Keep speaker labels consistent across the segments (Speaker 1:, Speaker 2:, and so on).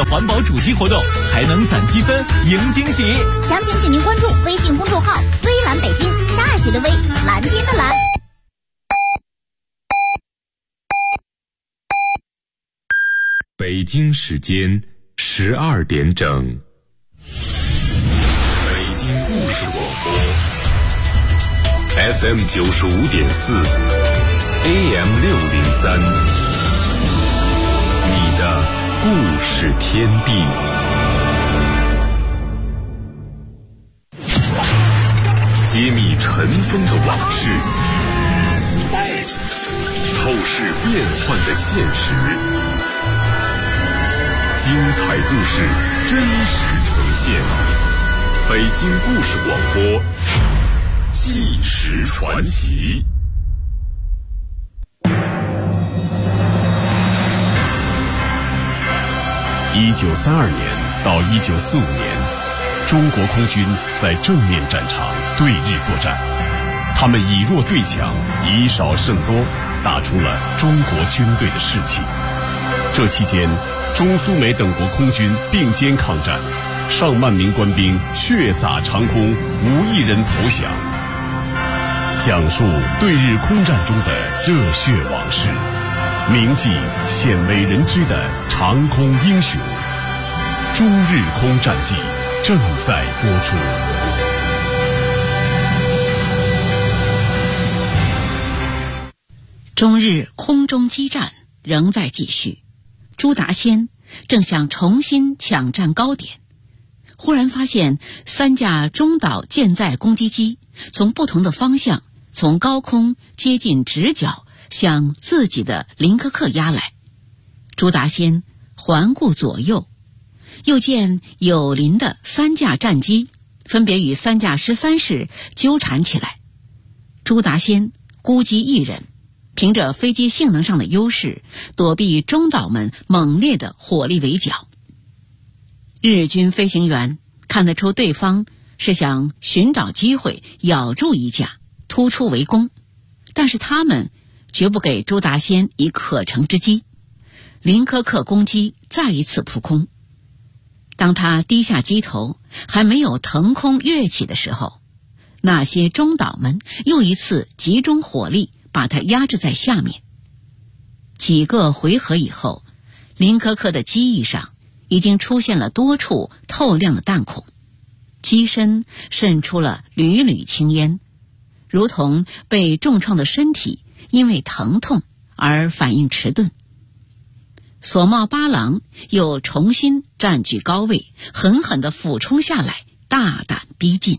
Speaker 1: 环保主题活动，还能攒积分赢惊喜。
Speaker 2: 详情请您关注微信公众号“微蓝北京”，大写的微，蓝天的蓝。
Speaker 3: 北京时间12点整，北京故事广播 FM 95.4 AM 603，你的故事天地。揭秘尘封的往事，透视变幻的现实，精彩故事真实呈现。北京故事广播，纪实传奇。1932年到1945年，中国空军在正面战场对日作战，他们以弱对强，以少胜多，打出了中国军队的士气。这期间，中苏美等国空军并肩抗战，上万名官兵血洒长空，无一人投降。讲述对日空战中的热血往事，铭记鲜为人知的长空英雄。中日空战记正在播出。
Speaker 4: 中日空中激战仍在继续，朱达先正想重新抢占高点，忽然发现3架中岛舰载攻击机从不同的方向，从高空接近直角向自己的林科克压来。朱达先环顾左右，又见友邻的3架战机分别与3架13式纠缠起来。朱达先孤机一人，凭着飞机性能上的优势，躲避中岛们猛烈的火力围剿。日军飞行员看得出对方是想寻找机会咬住一架，突出围攻，但是他们绝不给朱达先以可乘之机。林科克攻击再一次扑空，当他低下机头，还没有腾空跃起的时候，那些中岛们又一次集中火力把他压制在下面。几个回合以后，林科克的机翼上已经出现了多处透亮的弹孔，机身渗出了缕缕青烟，如同被重创的身体因为疼痛而反应迟钝。索茂八郎又重新占据高位，狠狠地俯冲下来，大胆逼近。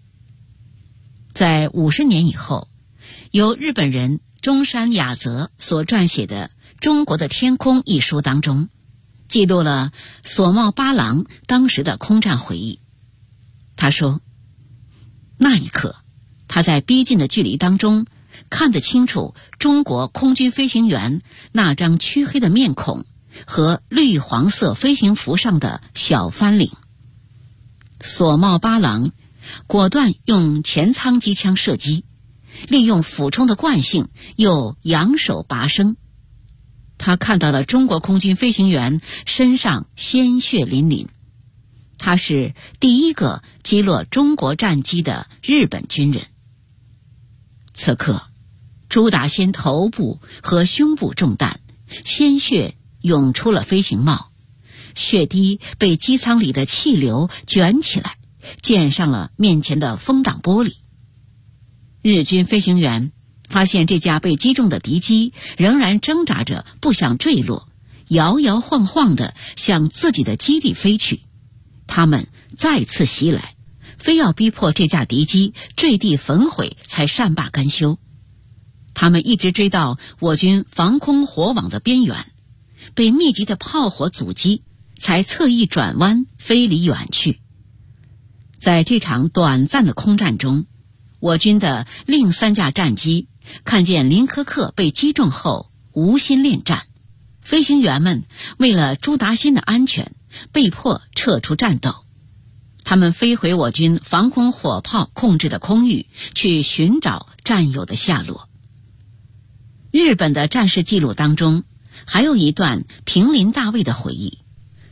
Speaker 4: 在50年以后，由日本人中山雅则所撰写的《中国的天空》一书当中，记录了索茂八郎当时的空战回忆。他说，那一刻他在逼近的距离当中看得清楚中国空军飞行员那张黢黑的面孔和绿黄色飞行服上的小翻领。索茂八郎果断用前舱机枪射击，利用俯冲的惯性又扬手拔升。他看到了中国空军飞行员身上鲜血淋淋，他是第一个击落中国战机的日本军人。此刻朱达先头部和胸部中弹，鲜血涌出了飞行帽，血滴被机舱里的气流卷起来，溅上了面前的风挡玻璃。日军飞行员发现这架被击中的敌机仍然挣扎着不想坠落，摇摇晃晃地向自己的基地飞去。他们再次袭来，非要逼迫这架敌机坠地焚毁才善罢甘休。他们一直追到我军防空火网的边缘，被密集的炮火阻击，才侧翼转弯飞离远去。在这场短暂的空战中，我军的另3架战机看见林科克被击中后无心恋战，飞行员们为了朱达先的安全，被迫撤出战斗。他们飞回我军防空火炮控制的空域，去寻找战友的下落。日本的战事记录当中，还有一段平林大尉的回忆。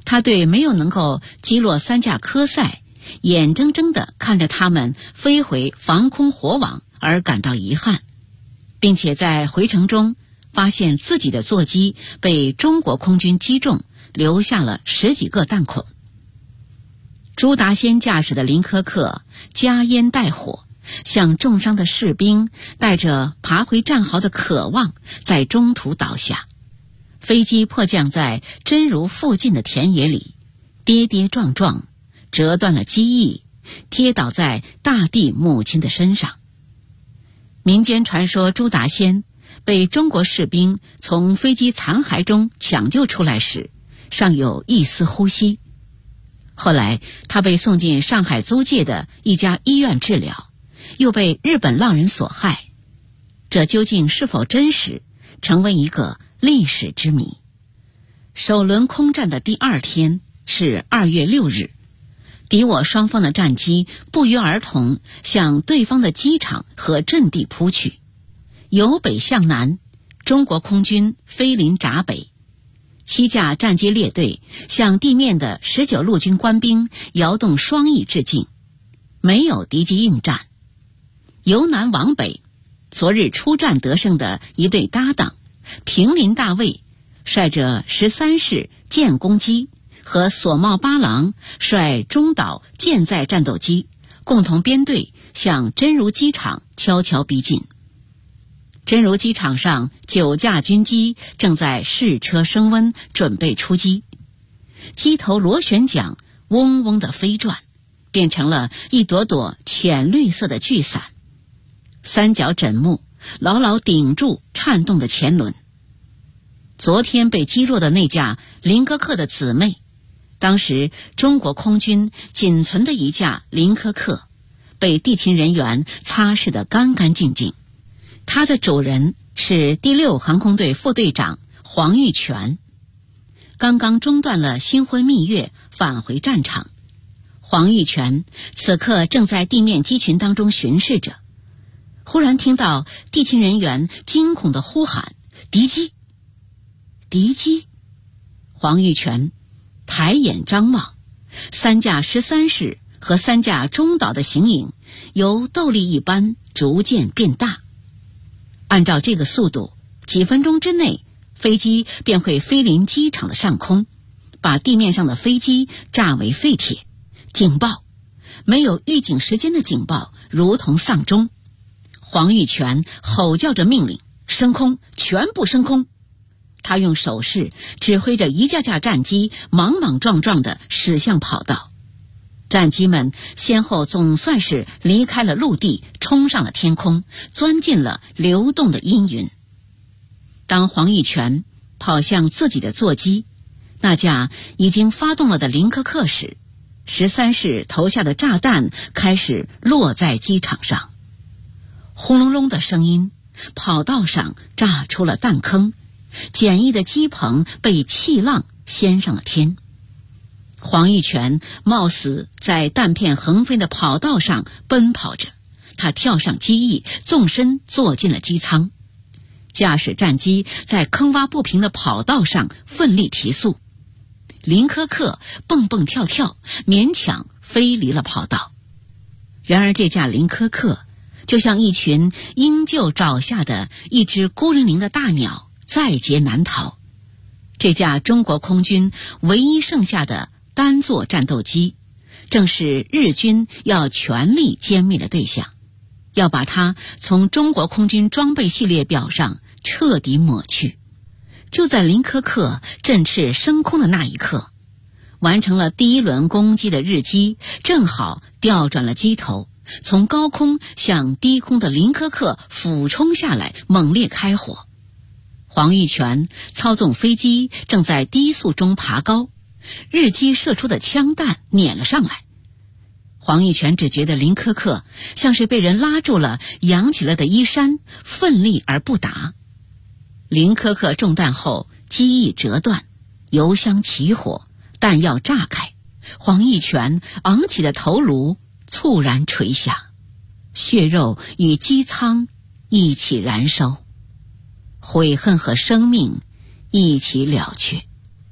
Speaker 4: 他对没有能够击落3架科赛，眼睁睁地看着他们飞回防空火网而感到遗憾，并且在回程中发现自己的座机被中国空军击中，留下了10几个弹孔。朱达先驾驶的林科克加烟带火，向重伤的士兵带着爬回战壕的渴望，在中途倒下。飞机迫降在真如附近的田野里，跌跌撞撞，折断了机翼，贴倒在大地母亲的身上。民间传说朱达先被中国士兵从飞机残骸中抢救出来时，尚有一丝呼吸。后来他被送进上海租界的一家医院治疗，又被日本浪人所害。这究竟是否真实，成为一个历史之谜。首轮空战的第2天是2月6日，敌我双方的战机不约而同向对方的机场和阵地扑去。由北向南，中国空军飞临闸北，7架战机列队向地面的19路军官兵摇动双翼致敬，没有敌机应战。由南往北，昨日出战得胜的一对搭档平林大尉率着13式舰攻机和索茂八郎率中岛舰载战斗机共同编队向真如机场悄悄逼近。真如机场上9架军机正在试车升温，准备出击。机头螺旋桨嗡嗡地飞转，变成了一朵朵浅绿色的巨伞。3角枕木牢牢顶住颤动的前轮。昨天被击落的那架林科克的姊妹，当时中国空军仅存的一架林科克，被地勤人员擦拭得干干净净。它的主人是第6航空队副队长黄玉泉，刚刚中断了新婚蜜月，返回战场。黄玉泉此刻正在地面机群当中巡视着，忽然听到地勤人员惊恐地呼喊：敌机！敌机！黄玉泉抬眼张望，3架13式和3架中岛的形影由豆粒一般逐渐变大。按照这个速度，几分钟之内，飞机便会飞临机场的上空，把地面上的飞机炸为废铁。警报！没有预警时间的警报如同丧钟。黄玉泉吼叫着命令：升空，全部升空！他用手势指挥着一架架战机莽莽撞撞地驶向跑道。战机们先后总算是离开了陆地，冲上了天空，钻进了流动的阴云。当黄玉泉跑向自己的座机，那架已经发动了的林科克时，13式投下的炸弹开始落在机场上。轰隆隆的声音，跑道上炸出了弹坑，简易的机棚被气浪掀上了天。黄玉泉冒死在弹片横飞的跑道上奔跑着，他跳上机翼，纵身坐进了机舱，驾驶战机在坑洼不平的跑道上奋力提速。林科克蹦蹦跳跳，勉强飞离了跑道。然而这架林科克就像一群鹰厩爪下的一只孤零零的大鸟，在劫难逃。这架中国空军唯一剩下的单座战斗机，正是日军要全力歼灭的对象，要把它从中国空军装备系列表上彻底抹去。就在林科克振翅升空的那一刻，完成了第1轮攻击的日机正好调转了机头，从高空向低空的林科克俯冲下来，猛烈开火。黄玉泉操纵飞机正在低速中爬高，日机射出的枪弹撵了上来。黄玉泉只觉得林科克像是被人拉住了扬起了的衣衫，奋力而不达。林科克中弹后，机翼折断，油箱起火，弹药炸开，黄玉泉昂起的头颅猝然垂下，血肉与机舱一起燃烧，悔恨和生命一起了却。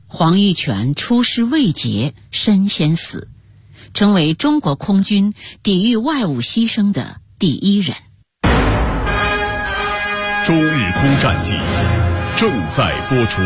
Speaker 4: 黄玉泉出师未捷身先死，成为中国空军抵御外侮牺牲的第一人。
Speaker 3: 中日空战记正在播出。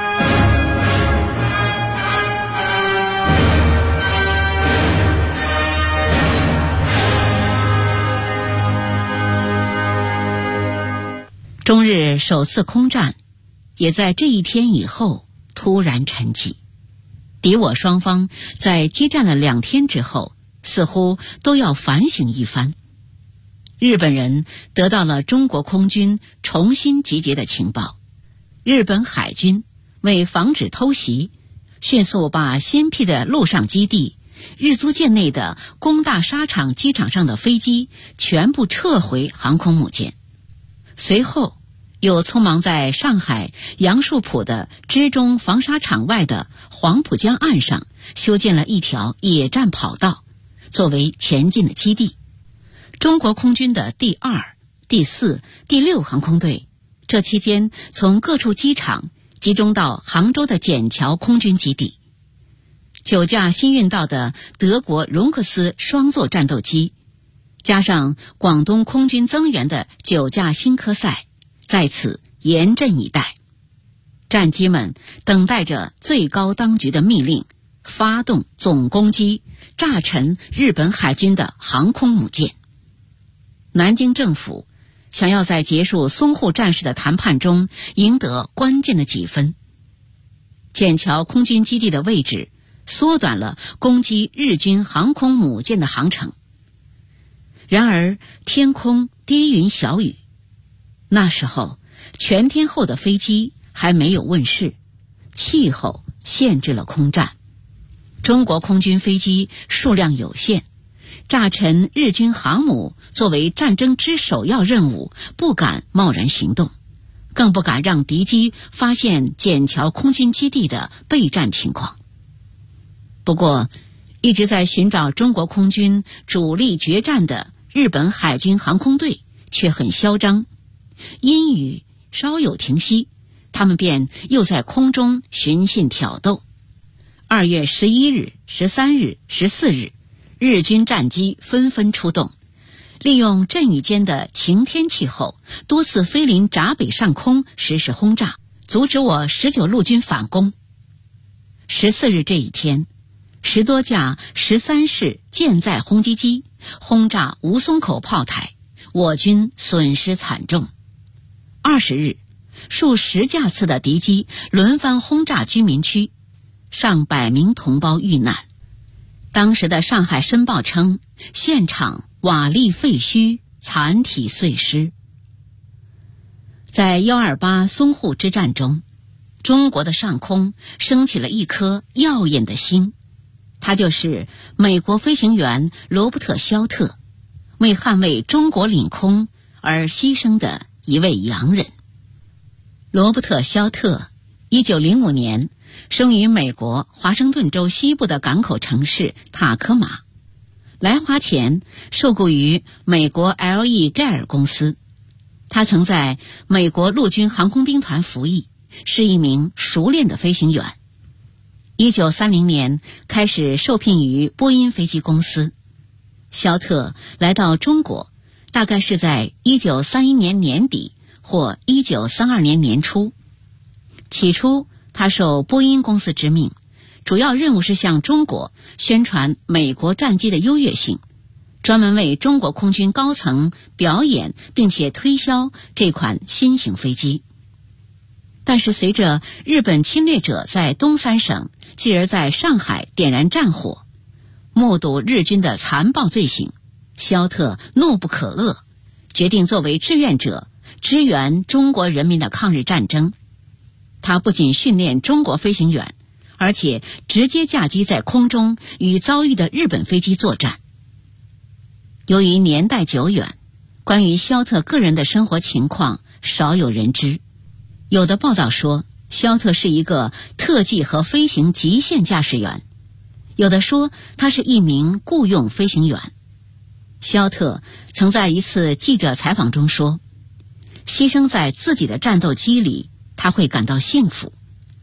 Speaker 4: 中日首次空战也在这一天以后突然沉寂，敌我双方在激战了2天之后，似乎都要反省一番。日本人得到了中国空军重新集结的情报，日本海军为防止偷袭，迅速把先辟的陆上基地、日租界内的工大沙场机场上的飞机全部撤回航空母舰，随后又匆忙在上海杨树浦的支中防沙场外的黄浦江岸上修建了一条野战跑道，作为前进的基地。中国空军的第2、第4、第6航空队这期间从各处机场集中到杭州的笕桥空军基地，9架新运到的德国荣克斯双座战斗机，加上广东空军增援的9架新科赛，在此严阵以待。战机们等待着最高当局的命令，发动总攻击，炸沉日本海军的航空母舰。南京政府想要在结束淞沪战事的谈判中赢得关键的几分，笕桥空军基地的位置缩短了攻击日军航空母舰的航程。然而天空低云小雨，那时候全天候的飞机还没有问世，气候限制了空战。中国空军飞机数量有限，炸沉日军航母作为战争之首要任务，不敢贸然行动，更不敢让敌机发现笕桥空军基地的备战情况。不过，一直在寻找中国空军主力决战的日本海军航空队却很嚣张，阴雨稍有停息，他们便又在空中寻衅挑逗。2月11日、13日、14日，日军战机纷纷出动，利用阵雨间的晴天气候，多次飞临闸北上空实施轰炸，阻止我19路军反攻。14日这一天，10多架13式舰载轰击机轰炸吴淞口炮台，我军损失惨重。20日，数10架次的敌机轮番轰炸居民区，上百名同胞遇难。当时的上海申报称，现场瓦砾废墟，残体碎尸。在128淞沪之战中，中国的上空升起了一颗耀眼的星，他就是美国飞行员罗伯特·肖特，为捍卫中国领空而牺牲的一位洋人。罗伯特·肖特1905年生于美国华盛顿州西部的港口城市塔科马，来华前受雇于美国 L.E. 盖尔公司。他曾在美国陆军航空兵团服役，是一名熟练的飞行员。1930年开始受聘于波音飞机公司。肖特来到中国，大概是在1931年年底或1932年年初。起初他受波音公司之命，主要任务是向中国宣传美国战机的优越性，专门为中国空军高层表演并且推销这款新型飞机。但是随着日本侵略者在东三省，继而在上海点燃战火，目睹日军的残暴罪行，肖特怒不可遏，决定作为志愿者支援中国人民的抗日战争。他不仅训练中国飞行员，而且直接驾机在空中与遭遇的日本飞机作战。由于年代久远，关于肖特个人的生活情况少有人知。有的报道说，肖特是一个特技和飞行极限驾驶员，有的说他是一名雇佣飞行员。肖特曾在一次记者采访中说，牺牲在自己的战斗机里，他会感到幸福。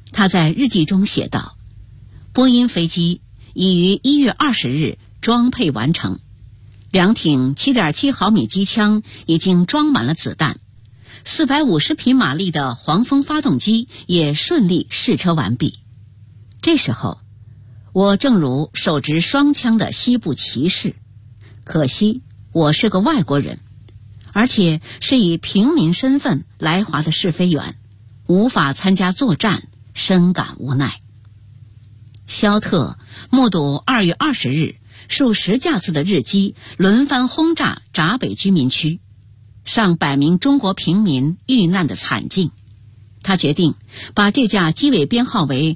Speaker 4: 他在日记中写道：波音飞机已于1月20日装配完成，2挺 7.7 毫米机枪已经装满了子弹，450匹马力的黄蜂发动机也顺利试车完毕。这时候，我正如手执双枪的西部骑士，可惜我是个外国人，而且是以平民身份来华的试飞员，无法参加作战，深感无奈。肖特目睹2月20日数十架次的日机轮番轰炸闸北居民区，上百名中国平民遇难的惨境，他决定把这架机尾编号为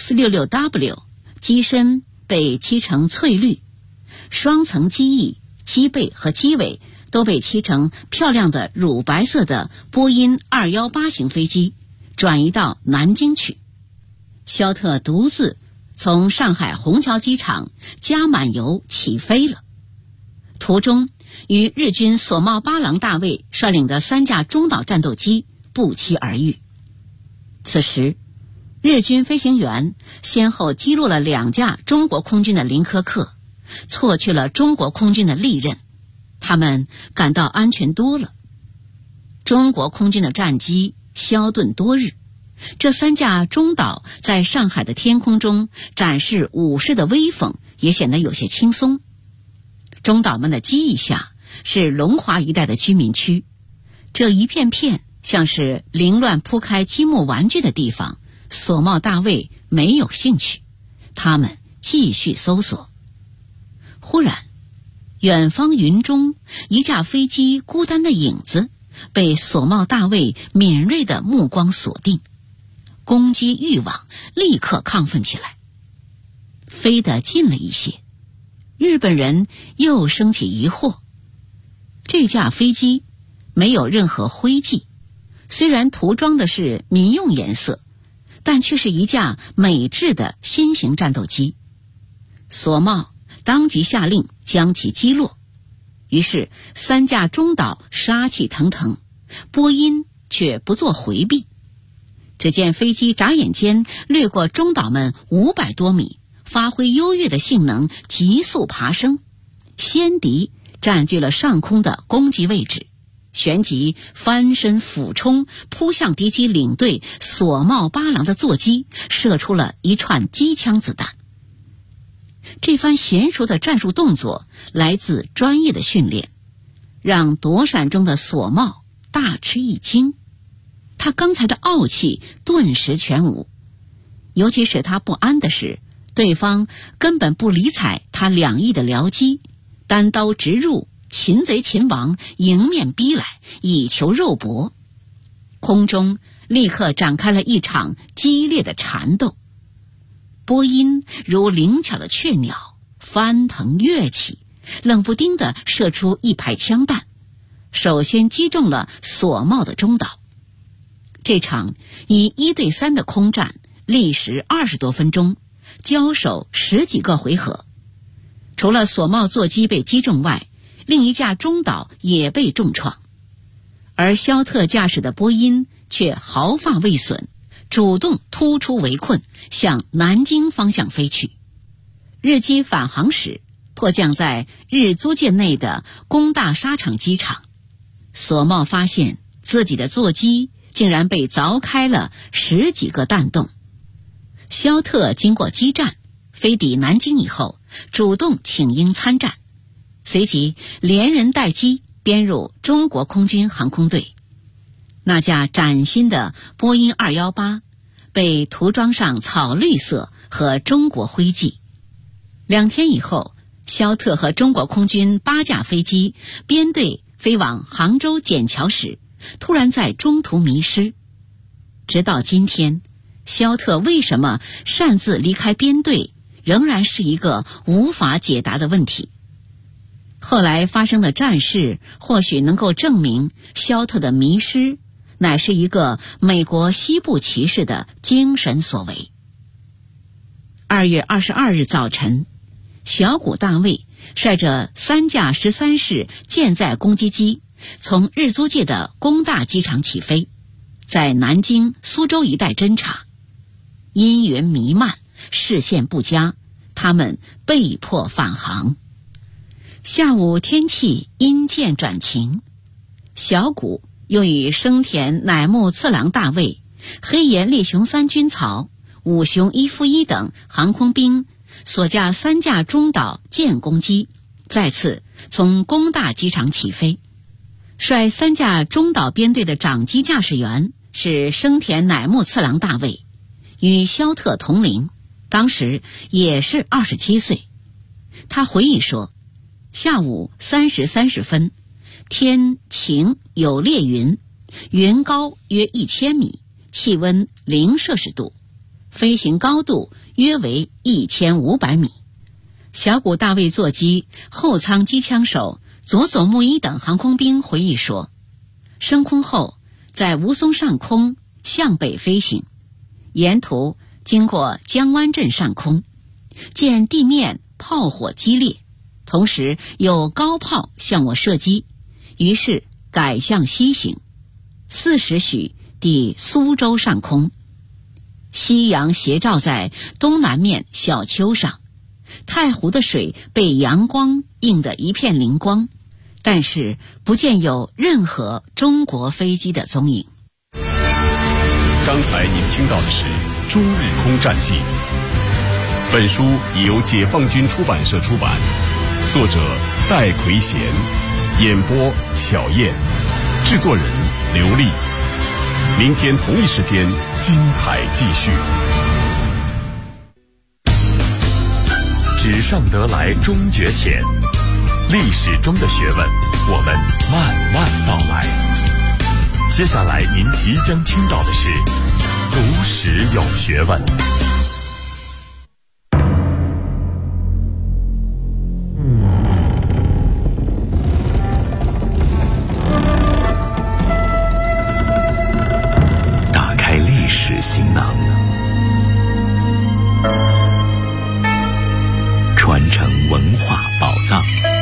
Speaker 4: X66W， 机身被漆成翠绿，双层机翼、机背和机尾都被漆成漂亮的乳白色的波音218型飞机转移到南京去。肖特独自从上海虹桥机场加满油起飞了，途中与日军索茂八郎大尉率领的3架中岛战斗机不期而遇。此时，日军飞行员先后击落了2架中国空军的林科克，错去了中国空军的利刃，他们感到安全多了。中国空军的战机消遁多日，这3架中岛在上海的天空中展示武士的威风，也显得有些轻松。中岛们的机翼下是龙华一带的居民区，这一片片像是凌乱铺开积木玩具的地方，索茂大尉没有兴趣，他们继续搜索。忽然，远方云中一架飞机孤单的影子被索茂大尉敏锐的目光锁定，攻击欲望立刻亢奋起来。飞得近了一些，日本人又生起疑惑，这架飞机没有任何徽记，虽然涂装的是民用颜色，但却是一架美制的新型战斗机。索茂当即下令将其击落，于是3架中岛杀气腾腾，波音却不做回避。只见飞机眨眼间掠过中岛们500多米，发挥优越的性能，急速爬升，先敌占据了上空的攻击位置，旋即翻身俯冲，扑向敌机领队索茂八郎的座机，射出了一串机枪子弹。这番娴熟的战术动作来自专业的训练，让躲闪中的索茂大吃一惊，他刚才的傲气顿时全无。尤其使他不安的是，对方根本不理睬他2翼的僚机，单刀直入，擒贼擒王，迎面逼来，以求肉搏。空中立刻展开了一场激烈的缠斗。波音如灵巧的雀鸟，翻腾跃起，冷不丁地射出一排枪弹，首先击中了索茂的中岛。这场以1对3的空战历时20多分钟，交手10几个回合。除了索茂座机被击中外，另一架中岛也被重创，而肖特驾驶的波音却毫发未损，主动突出围困，向南京方向飞去。日机返航时，迫降在日租界内的工大沙场机场。索茂发现自己的座机竟然被凿开了10几个弹洞。肖特经过激战，飞抵南京以后，主动请缨参战，随即连人带机编入中国空军航空队。那架崭新的波音218被涂装上草绿色和中国徽记。2天以后，肖特和中国空军8架飞机编队飞往杭州笕桥时，突然在中途迷失。直到今天，肖特为什么擅自离开编队，仍然是一个无法解答的问题。后来发生的战事或许能够证明肖特的迷失乃是一个美国西部骑士的精神所为。2月22日早晨，小谷大尉率着3架13式舰载攻击机从日租界的工大机场起飞，在南京、苏州一带侦察。 阴云弥漫，视线不佳，他们被迫返航。下午天气阴渐转晴，小谷又与生田乃木次郎大尉、黑岩利雄三军曹、五雄一夫一等航空兵所驾3架中岛舰攻机再次从宫大机场起飞。率3架中岛编队的长机驾驶员是生田乃木次郎大尉，与肖特同龄，当时也是27岁。他回忆说，下午3时30分，天晴有列云，云高约1000米，气温0摄氏度，飞行高度约为1500米。小谷大尉座机后舱机枪手佐佐木一等航空兵回忆说，升空后在吴淞上空向北飞行，沿途经过江湾镇上空，见地面炮火激烈，同时有高炮向我射击，于是改向西行，4时许抵苏州上空，夕阳斜照在东南面小丘上，太湖的水被阳光映得一片灵光，但是不见有任何中国飞机的踪影。
Speaker 3: 刚才您听到的是《中日空战记》，本书已由解放军出版社出版，作者戴奎贤，演播小燕，制作人刘丽。明天同一时间精彩继续。
Speaker 1: 纸上得来终觉浅，历史中的学问，我们慢慢道来。接下来您即将听到的是读史有学问。打开历史行囊，传承文化宝藏。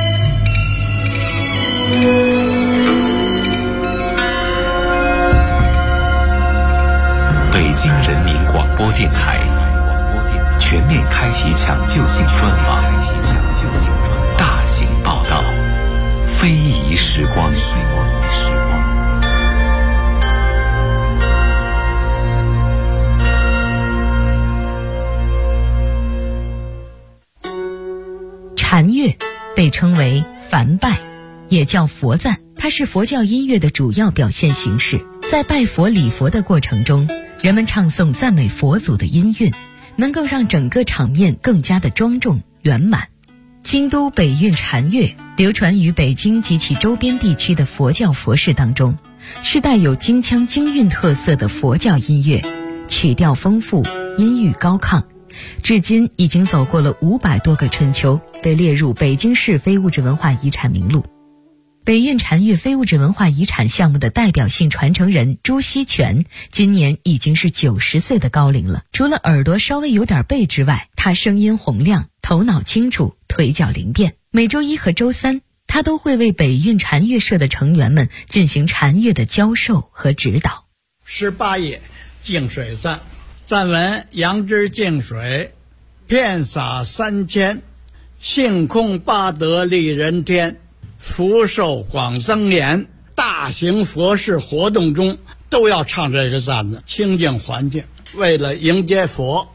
Speaker 1: 北京人民广播电台全面开启抢救性专访，大型报道，非遗时光。
Speaker 5: 禅乐被称为梵拜，也叫佛赞，它是佛教音乐的主要表现形式。在拜佛礼佛的过程中，人们唱诵赞美佛祖的音韵，能够让整个场面更加的庄重圆满。京都北韵禅乐流传于北京及其周边地区的佛教佛事当中，是带有京腔京韵特色的佛教音乐，曲调丰富，音域高亢，至今已经走过了500多个春秋，被列入北京市非物质文化遗产名录。北韵禅乐非物质文化遗产项目的代表性传承人朱锡全今年已经是90岁的高龄了。除了耳朵稍微有点背之外，他声音洪亮，头脑清楚，腿脚灵便。每周1和周3，他都会为北韵禅乐社的成员们进行禅乐的教授和指导。
Speaker 6: 18页净水赞，赞文：杨枝净水，遍洒3000，性空八德利人天，福寿广增延。大型佛事活动中都要唱这个赞的，清净环境，为了迎接佛。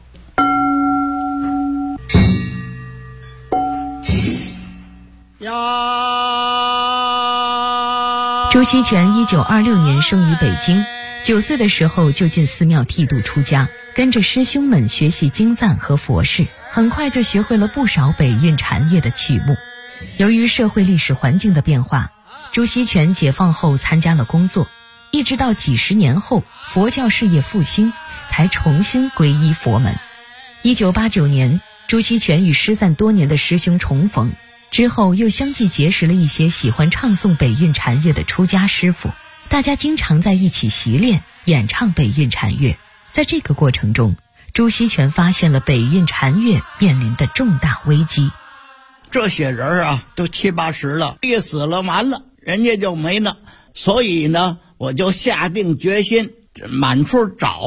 Speaker 5: 朱锡全1926年生于北京，9岁的时候就进寺庙剃度出家，跟着师兄们学习经赞和佛事，很快就学会了不少北韵禅乐的曲目。由于社会历史环境的变化，朱锡全解放后参加了工作，一直到几十年后佛教事业复兴，才重新皈依佛门。1989年，朱锡全与失散多年的师兄重逢，之后又相继结识了一些喜欢唱诵北韵禅乐的出家师傅，大家经常在一起习练演唱北韵禅乐。在这个过程中，朱锡全发现了北韵禅乐面临的重大危机。
Speaker 6: 这些人啊都70、80了，一死了完了，人家就没了。所以呢，我就下定决心满处找，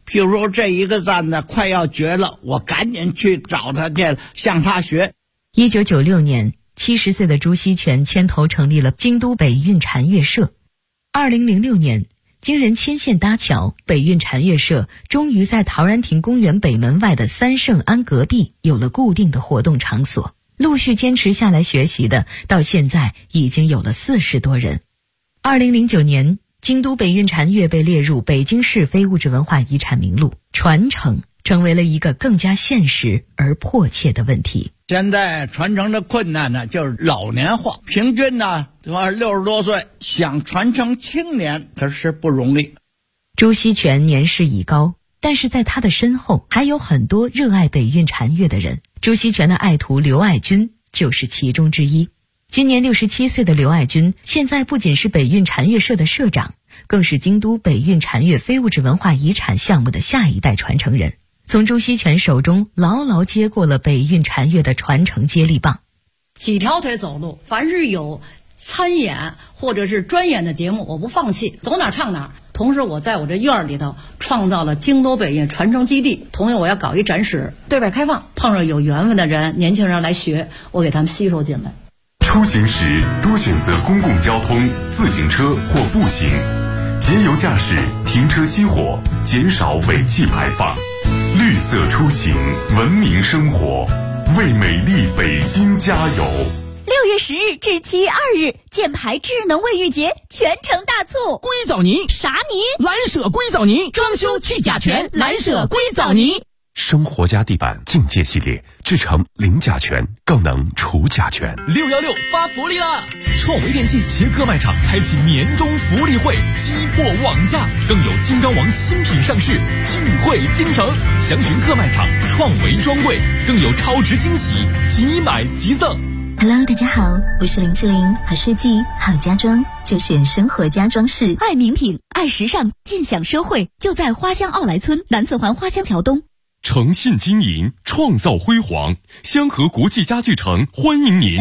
Speaker 6: 譬如说这一个站呢快要绝了，我赶紧去找他去，向他学。
Speaker 5: 1996年，70岁的朱锡全牵头成立了京都北运禅乐社。2006年，经人牵线搭桥，北运禅乐社终于在陶然亭公园北门外的三圣庵隔壁有了固定的活动场所。陆续坚持下来学习的，到现在已经有了40多人。2009年，京都北运禅乐被列入北京市非物质文化遗产名录，传承成为了一个更加现实而迫切的问题。
Speaker 6: 现在传承的困难呢，就是老年化，平均呢60多岁，想传承青年可是不容易。
Speaker 5: 朱锡全年事已高，但是在他的身后还有很多热爱北运禅乐的人。朱锡全的爱徒刘爱军就是其中之一。今年67岁的刘爱军，现在不仅是北运禅乐社的社长，更是京都北运禅乐非物质文化遗产项目的下一代传承人，从朱锡全手中牢牢接过了北运禅乐的传承接力棒。
Speaker 7: 几条腿走路，凡是有参演或者是专演的节目，我不放弃，走哪唱哪。同时我在我这院里头创造了京都北运传承基地，同时我要搞一展示，对外开放，碰上有缘分的人，年轻人来学，我给他们吸收进来。
Speaker 3: 出行时多选择公共交通、自行车或步行，节油驾驶，停车熄火，减少尾气排放。绿色出行，文明生活，为美丽北京加油。
Speaker 2: 6月10日至7月2日，箭牌智能卫浴节全程大促，
Speaker 8: 硅藻泥
Speaker 2: 啥泥？
Speaker 8: 蓝舍硅藻泥，装修去甲醛，蓝舍硅藻泥。
Speaker 3: 生活家地板境界系列制成零甲醛，更能除甲醛。
Speaker 9: 616发福利啦！创维电器携各卖场开启年终福利会，激货网价，更有金刚王新品上市，聚会京城。详询各卖场创维专柜，更有超值惊喜，即买即赠。
Speaker 10: Hello， 大家好，我是林志玲，好设计好家装就选生活家装饰，
Speaker 2: 爱名品爱时尚尽享奢惠，就在花乡奥莱村南四环花乡桥东。
Speaker 3: 诚信经营，创造辉煌，香河国际家具城欢迎您。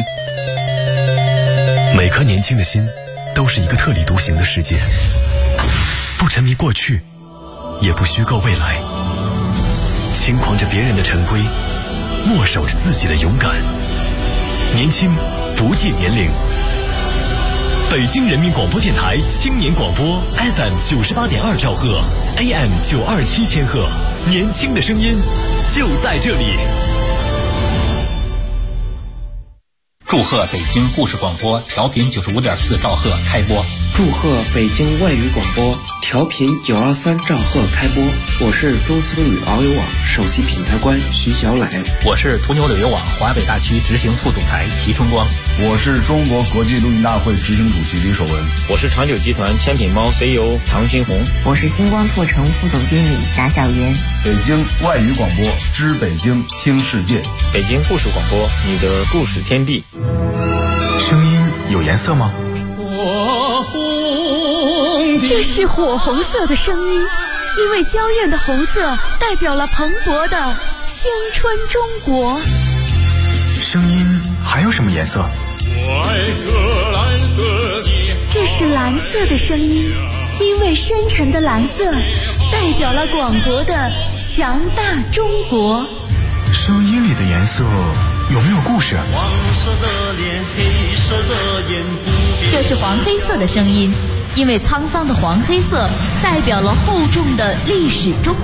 Speaker 11: 每颗年轻的心都是一个特立独行的世界，不沉迷过去，也不虚构未来，轻狂着别人的陈规，默守着自己的勇敢。年轻不计年龄。北京人民广播电台青年广播 FM 98.2兆赫 AM 927千赫，年轻的声音就在这里。
Speaker 12: 祝贺北京故事广播调频95.4兆赫开播。
Speaker 13: 祝贺北京外语广播调频923兆赫开播。我是中思旅遨游网首席品牌官徐小磊。
Speaker 12: 我是途牛旅游网华北大区执行副总裁齐春光。
Speaker 14: 我是中国国际录音大会执行主席李守文。
Speaker 15: 我是长久集团千品猫 CEO 唐新红。
Speaker 16: 我是星光拓城副总经理贾小媛。
Speaker 14: 北京外语广播，知北京，听世界。
Speaker 15: 北京故事广播，你的故事天地。
Speaker 11: 声音有颜色吗？
Speaker 2: 这是火红色的声音，因为娇艳的红色代表了蓬勃的青春中国。
Speaker 11: 声音还有什么颜色？
Speaker 2: 这是蓝色的声音，因为深沉的蓝色代表了广博的强大中国。
Speaker 11: 声音里的颜色有没有故事？
Speaker 2: 这是黄黑色的声音，因为沧桑的黄黑色代表了厚重的历史中